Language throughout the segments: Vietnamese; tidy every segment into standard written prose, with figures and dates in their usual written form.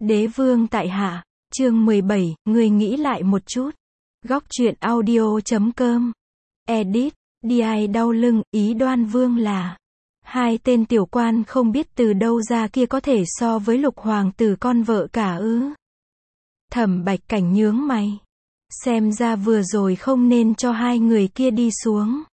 Đế vương tại hạ, chương 17, người nghĩ lại một chút. Góc truyện audio.com. Edit, DI đau lưng, ý Đoan Vương là hai tên tiểu quan không biết từ đâu ra kia có thể so với Lục hoàng tử con vợ cả ư? Thẩm Bạch Cảnh nhướng mày. Xem ra vừa rồi không nên cho hai người kia đi xuống,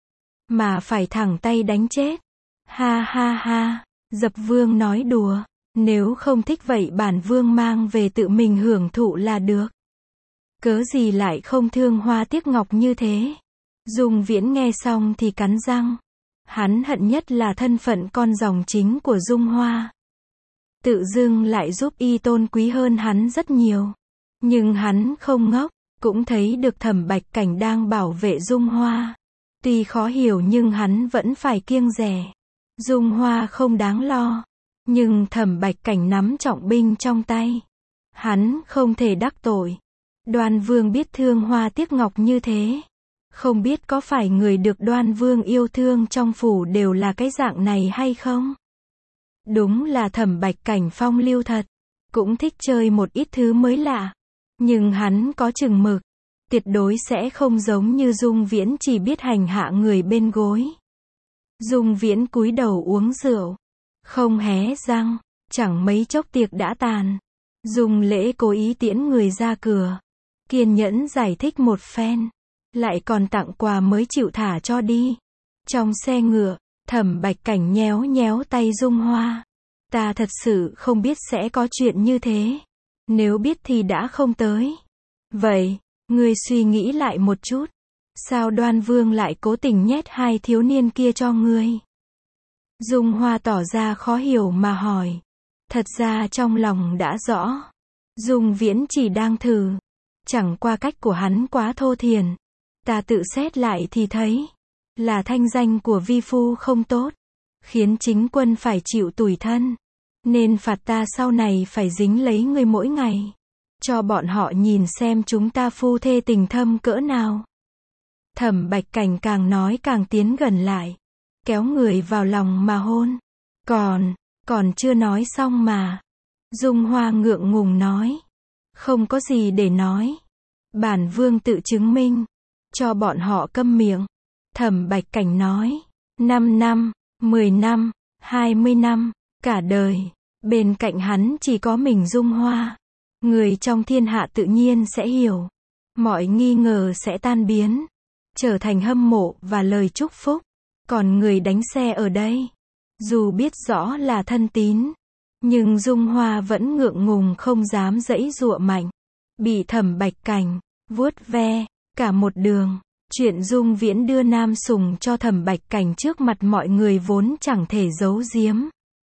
mà phải thẳng tay đánh chết. Ha ha ha, Dập Vương nói đùa. Nếu không thích vậy bản vương mang về tự mình hưởng thụ là được. Cớ gì lại không thương hoa tiếc ngọc như thế? Dung Viễn nghe xong thì cắn răng. Hắn hận nhất là thân phận con dòng chính của Dung Hoa. Tự dưng lại giúp y tôn quý hơn hắn rất nhiều. Nhưng hắn không ngốc, cũng thấy được Thẩm Bạch Cảnh đang bảo vệ Dung Hoa. Tuy khó hiểu nhưng hắn vẫn phải kiêng dè. Dung Hoa không đáng lo. Nhưng Thẩm Bạch Cảnh nắm trọng binh trong tay. Hắn không thể đắc tội. Đoan Vương biết thương hoa tiếc ngọc như thế. Không biết có phải người được Đoan Vương yêu thương trong phủ đều là cái dạng này hay không? Đúng là Thẩm Bạch Cảnh phong lưu thật. Cũng thích chơi một ít thứ mới lạ. Nhưng hắn có chừng mực. Tuyệt đối sẽ không giống như Dung Viễn chỉ biết hành hạ người bên gối. Dung Viễn cúi đầu uống rượu. Không hé răng, chẳng mấy chốc tiệc đã tàn. Dung Lễ cố ý tiễn người ra cửa. Kiên nhẫn giải thích một phen. Lại còn tặng quà mới chịu thả cho đi. Trong xe ngựa, Thẩm Bạch Cảnh nhéo nhéo tay Dung Hoa. Ta thật sự không biết sẽ có chuyện như thế. Nếu biết thì đã không tới. Vậy, ngươi suy nghĩ lại một chút. Sao Đoan Vương lại cố tình nhét hai thiếu niên kia cho ngươi? Dung Hoa tỏ ra khó hiểu mà hỏi. Thật ra trong lòng đã rõ. Dung Viễn chỉ đang thử. Chẳng qua cách của hắn quá thô thiển. Ta tự xét lại thì thấy. Là thanh danh của vi phu không tốt. Khiến chính quân phải chịu tủi thân. Nên phạt ta sau này phải dính lấy ngươi mỗi ngày. Cho bọn họ nhìn xem chúng ta phu thê tình thâm cỡ nào. Thẩm Bạch Cảnh càng nói càng tiến gần lại. Kéo người vào lòng mà hôn. Còn chưa nói xong mà. Dung Hoa ngượng ngùng nói. Không có gì để nói. Bản vương tự chứng minh. Cho bọn họ câm miệng. Thẩm Bạch Cảnh nói. 5 năm, 10 năm, 20 năm, cả đời. Bên cạnh hắn chỉ có mình Dung Hoa. Người trong thiên hạ tự nhiên sẽ hiểu. Mọi nghi ngờ sẽ tan biến. Trở thành hâm mộ và lời chúc phúc. Còn người đánh xe ở đây, dù biết rõ là thân tín, nhưng Dung Hoa vẫn ngượng ngùng không dám giãy giụa mạnh. Bị Thẩm Bạch Cảnh vuốt ve cả một đường. Chuyện Dung Viễn đưa nam sủng cho Thẩm Bạch Cảnh trước mặt mọi người vốn chẳng thể giấu giếm.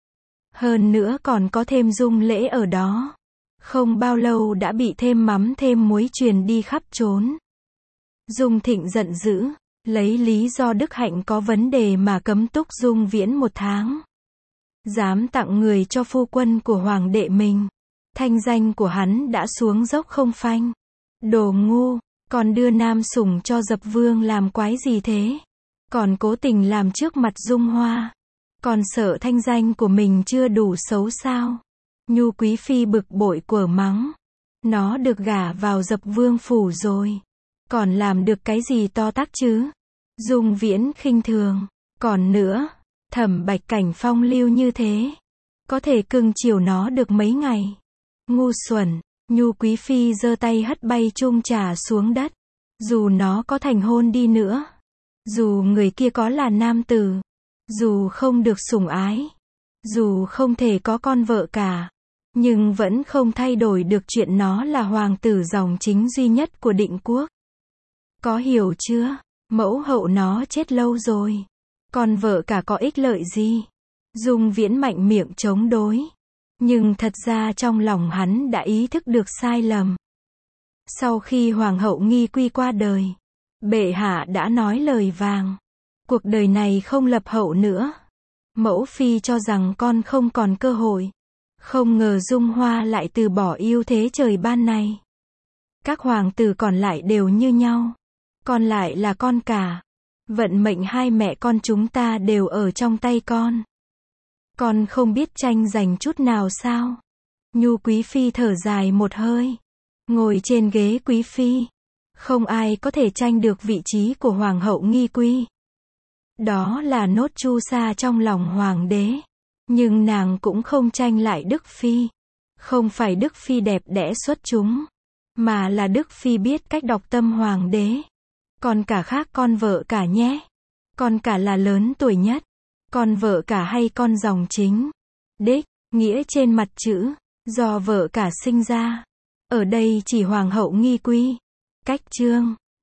Hơn nữa còn có thêm Dung Lễ ở đó. Không bao lâu đã bị thêm mắm thêm muối truyền đi khắp trốn. Dung Thịnh giận dữ. Lấy lý do Đức Hạnh có vấn đề mà cấm túc Dung Viễn 1 tháng. Dám tặng người cho phu quân của hoàng đệ mình. Thanh danh của hắn đã xuống dốc không phanh. Đồ ngu, còn đưa nam sủng cho Dập Vương làm quái gì thế? Còn cố tình làm trước mặt Dung Hoa. Còn sợ thanh danh của mình chưa đủ xấu sao? Nhu Quý Phi bực bội quở mắng. Nó được gả vào Dập Vương phủ rồi. Còn làm được cái gì to tát chứ? Dung Viễn khinh thường. Còn nữa, Thẩm Bạch Cảnh phong lưu như thế. Có thể cưng chiều nó được mấy ngày. Ngu xuẩn. Nhu Quý Phi giơ tay hất bay chung trà xuống đất. Dù nó có thành hôn đi nữa. Dù người kia có là nam tử. Dù không được sủng ái. Dù không thể có con vợ cả. Nhưng vẫn không thay đổi được chuyện nó là hoàng tử dòng chính duy nhất của Định Quốc. Có hiểu chưa? Mẫu hậu nó chết lâu rồi. Còn vợ cả có ích lợi gì? Dung Viễn mạnh miệng chống đối. Nhưng thật ra trong lòng hắn đã ý thức được sai lầm. Sau khi hoàng hậu Nghi Quy qua đời, bệ hạ đã nói lời vàng. Cuộc đời này không lập hậu nữa. Mẫu phi cho rằng con không còn cơ hội. Không ngờ Dung Hoa lại từ bỏ ưu thế trời ban này. Các hoàng tử còn lại đều như nhau. Con lại là con cả. Vận mệnh hai mẹ con chúng ta đều ở trong tay con. Con không biết tranh giành chút nào sao? Nhu quý phi thở dài một hơi. Ngồi trên ghế quý phi. Không ai có thể tranh được vị trí của hoàng hậu Nghi Quy. Đó là nốt chu sa trong lòng hoàng đế. Nhưng nàng cũng không tranh lại Đức Phi. Không phải Đức Phi đẹp đẽ xuất chúng, mà là Đức Phi biết cách đọc tâm hoàng đế. Con cả khác con vợ cả nhé. Con cả là lớn tuổi nhất. Con vợ cả hay con dòng chính. Đích, nghĩa trên mặt chữ, do vợ cả sinh ra. Ở đây chỉ hoàng hậu Nghi Quy. Cách chương